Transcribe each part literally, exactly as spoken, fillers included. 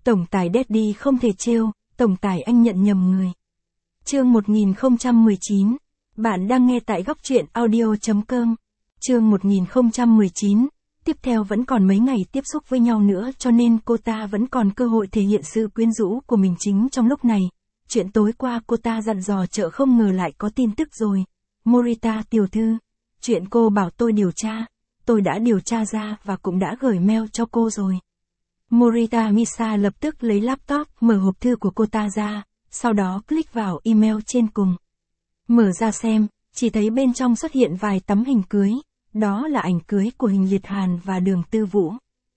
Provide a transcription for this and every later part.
Tổng tài Daddy không thể trêu, tổng tài anh nhận nhầm người. Chương một nghìn không trăm mười chín. Bạn đang nghe tại góc truyện audio chấm com. Chương một nghìn không trăm mười chín. Tiếp theo vẫn còn mấy ngày tiếp xúc với nhau nữa cho nên cô ta vẫn còn cơ hội thể hiện sự quyến rũ của mình chính trong lúc này. Chuyện tối qua cô ta dặn dò chợ không ngờ lại có tin tức rồi. Morita tiểu thư. Chuyện cô bảo tôi điều tra. Tôi đã điều tra ra và cũng đã gửi mail cho cô rồi. Morita Misa lập tức lấy laptop mở hộp thư của cô ta ra, sau đó click vào email trên cùng. Mở ra xem, chỉ thấy bên trong xuất hiện vài tấm hình cưới, đó là ảnh cưới của Hình Liệt Hàn và Đường Tư Vũ.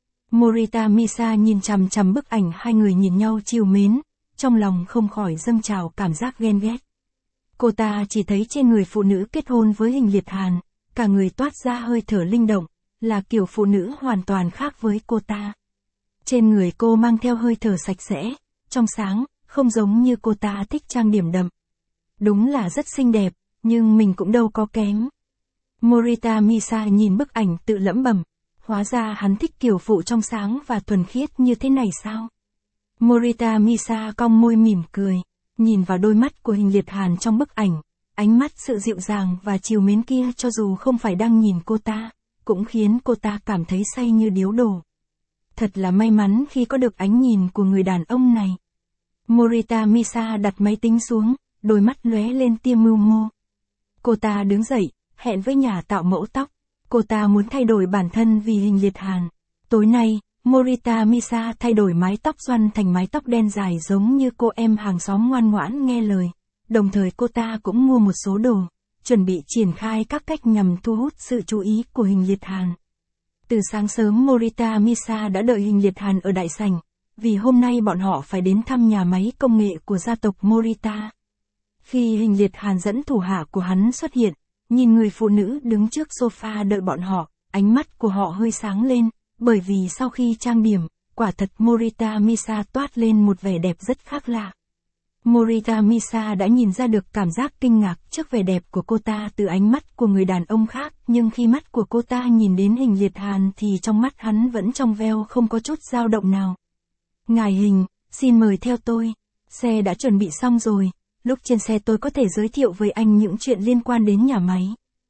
Morita Misa nhìn chằm chằm bức ảnh hai người nhìn nhau trìu mến, trong lòng không khỏi dâng trào cảm giác ghen ghét. Cô ta chỉ thấy trên người phụ nữ kết hôn với Hình Liệt Hàn, cả người toát ra hơi thở linh động, là kiểu phụ nữ hoàn toàn khác với cô ta. Trên người cô mang theo hơi thở sạch sẽ, trong sáng, không giống như cô ta thích trang điểm đậm. Đúng là rất xinh đẹp, nhưng mình cũng đâu có kém. Morita Misa nhìn bức ảnh tự lẩm bẩm, hóa ra hắn thích kiểu phụ trong sáng và thuần khiết như thế này sao? Morita Misa cong môi mỉm cười, nhìn vào đôi mắt của Hình Liệt Hàn trong bức ảnh, ánh mắt sự dịu dàng và trìu mến kia cho dù không phải đang nhìn cô ta, cũng khiến cô ta cảm thấy say như điếu đổ. Thật là may mắn khi có được ánh nhìn của người đàn ông này. Morita Misa đặt máy tính xuống, đôi mắt lóe lên tia mưu mô. Cô ta đứng dậy, hẹn với nhà tạo mẫu tóc. Cô ta muốn thay đổi bản thân vì Hình Liệt Hàn. Tối nay, Morita Misa thay đổi mái tóc xoăn thành mái tóc đen dài giống như cô em hàng xóm ngoan ngoãn nghe lời. Đồng thời cô ta cũng mua một số đồ, chuẩn bị triển khai các cách nhằm thu hút sự chú ý của Hình Liệt Hàn. Từ sáng sớm Morita Misa đã đợi Hình Liệt Hàn ở đại sảnh, vì hôm nay bọn họ phải đến thăm nhà máy công nghệ của gia tộc Morita. Khi Hình Liệt Hàn dẫn thủ hạ của hắn xuất hiện, nhìn người phụ nữ đứng trước sofa đợi bọn họ, ánh mắt của họ hơi sáng lên, bởi vì sau khi trang điểm, quả thật Morita Misa toát lên một vẻ đẹp rất khác lạ. Morita Misa đã nhìn ra được cảm giác kinh ngạc trước vẻ đẹp của cô ta từ ánh mắt của người đàn ông khác, nhưng khi mắt của cô ta nhìn đến Hình Liệt Hàn thì trong mắt hắn vẫn trong veo không có chút dao động nào. Ngài Hình, xin mời theo tôi. Xe đã chuẩn bị xong rồi, lúc trên xe tôi có thể giới thiệu với anh những chuyện liên quan đến nhà máy.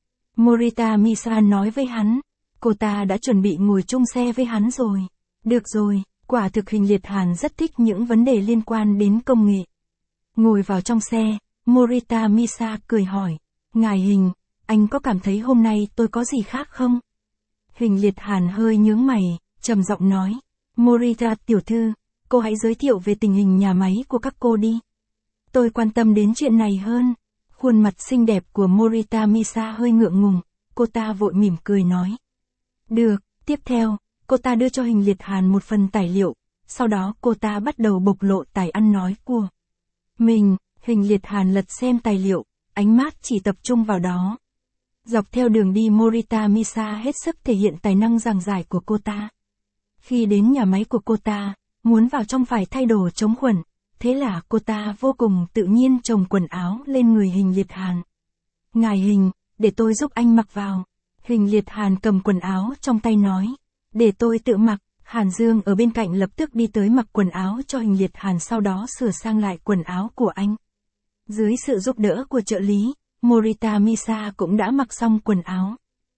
Morita Misa nói với hắn, cô ta đã chuẩn bị ngồi chung xe với hắn rồi. Được rồi, quả thực Hình Liệt Hàn rất thích những vấn đề liên quan đến công nghệ. Ngồi vào trong xe, Morita Misa cười hỏi, Ngài Hình, anh có cảm thấy hôm nay tôi có gì khác không? Hình Liệt Hàn hơi nhướng mày, trầm giọng nói, Morita tiểu thư, cô hãy giới thiệu về tình hình nhà máy của các cô đi. Tôi quan tâm đến chuyện này hơn. Khuôn mặt xinh đẹp của Morita Misa hơi ngượng ngùng, cô ta vội mỉm cười nói. Được, tiếp theo, cô ta đưa cho Hình Liệt Hàn một phần tài liệu, sau đó cô ta bắt đầu bộc lộ tài ăn nói của mình. Hình Liệt Hàn lật xem tài liệu, ánh mắt chỉ tập trung vào đó. Dọc theo đường đi Morita Misa hết sức thể hiện tài năng giảng giải của cô ta. Khi đến nhà máy của cô ta, muốn vào trong phải thay đồ chống khuẩn, thế là cô ta vô cùng tự nhiên chồng quần áo lên người Hình Liệt Hàn. Ngài Hình, để tôi giúp anh mặc vào. Hình Liệt Hàn cầm quần áo trong tay nói, để tôi tự mặc. Hàn Dương ở bên cạnh lập tức đi tới mặc quần áo cho Hình Liệt Hàn, sau đó sửa sang lại quần áo của anh. Dưới sự giúp đỡ của trợ lý, Morita Misa cũng đã mặc xong quần áo.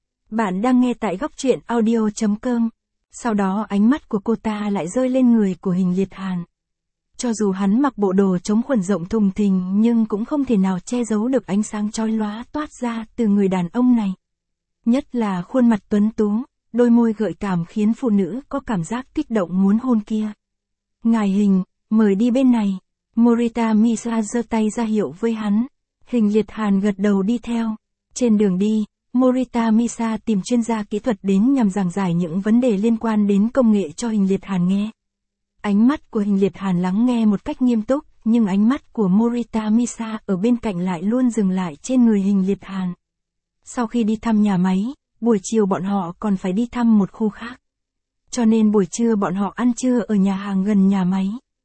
Bạn đang nghe tại góc truyện audio chấm com. Sau đó ánh mắt của cô ta lại rơi lên người của Hình Liệt Hàn. Cho dù hắn mặc bộ đồ chống khuẩn rộng thùng thình nhưng cũng không thể nào che giấu được ánh sáng chói lóa toát ra từ người đàn ông này. Nhất là khuôn mặt tuấn tú, đôi môi gợi cảm khiến phụ nữ có cảm giác kích động muốn hôn kia. Ngài Hình, mời đi bên này. Morita Misa giơ tay ra hiệu với hắn. Hình Liệt Hàn gật đầu đi theo. Trên đường đi, Morita Misa tìm chuyên gia kỹ thuật đến nhằm giảng giải những vấn đề liên quan đến công nghệ cho Hình Liệt Hàn nghe. Ánh mắt của Hình Liệt Hàn lắng nghe một cách nghiêm túc, nhưng ánh mắt của Morita Misa ở bên cạnh lại luôn dừng lại trên người Hình Liệt Hàn. Sau khi đi thăm nhà máy, buổi chiều bọn họ còn phải đi thăm một khu khác. Cho nên buổi trưa bọn họ ăn trưa ở nhà hàng gần nhà máy.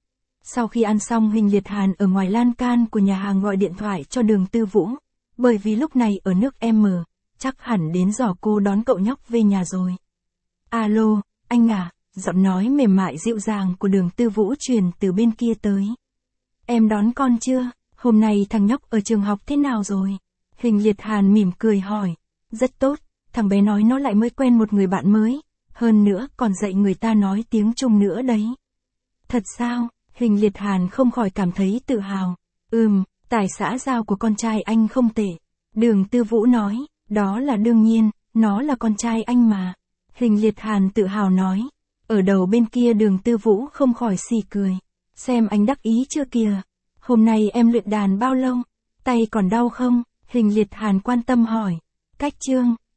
Sau khi ăn xong, Hình Liệt Hàn ở ngoài lan can của nhà hàng gọi điện thoại cho Đường Tư Vũ, bởi vì lúc này ở nước M, chắc hẳn đến giờ cô đón cậu nhóc về nhà rồi. Alo, anh à, Giọng nói mềm mại dịu dàng của Đường Tư Vũ truyền từ bên kia tới. Em đón con chưa? Hôm nay thằng nhóc ở trường học thế nào rồi? Hình Liệt Hàn mỉm cười hỏi. Rất tốt, thằng bé nói nó lại mới quen một người bạn mới. Hơn nữa còn dạy người ta nói tiếng Trung nữa đấy. Thật sao? Hình Liệt Hàn không khỏi cảm thấy tự hào. Ừm, tài xã giao của con trai anh không tệ. Đường Tư Vũ nói, đó là đương nhiên, nó là con trai anh mà. Hình Liệt Hàn tự hào nói. Ở đầu bên kia Đường Tư Vũ không khỏi xì cười. Xem anh đắc ý chưa kìa. Hôm nay em luyện đàn bao lâu? Tay còn đau không? Hình Liệt Hàn quan tâm hỏi. Cách chương.